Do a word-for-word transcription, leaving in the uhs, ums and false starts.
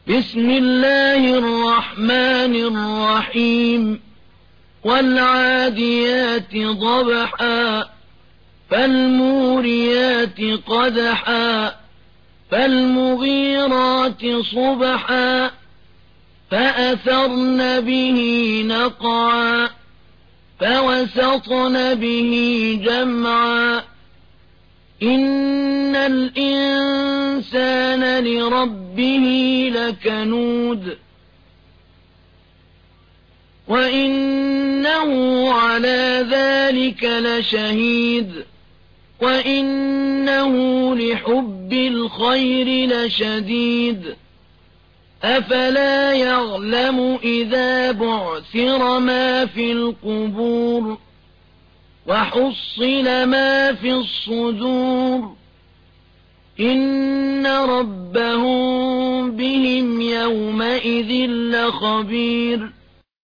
بسم الله الرحمن الرحيم والعاديات ضبحا فالموريات قدحا فالمغيرات صبحا فأثرن به نقعا فوسطن به جمعا إن الإنسان لربه لكنود وإنه على ذلك لشهيد وإنه لحب الخير لشديد أفلا يعلم إذا بعثر ما في القبور وحصل ما في الصدور إن ربهم بهم يومئذ لخبير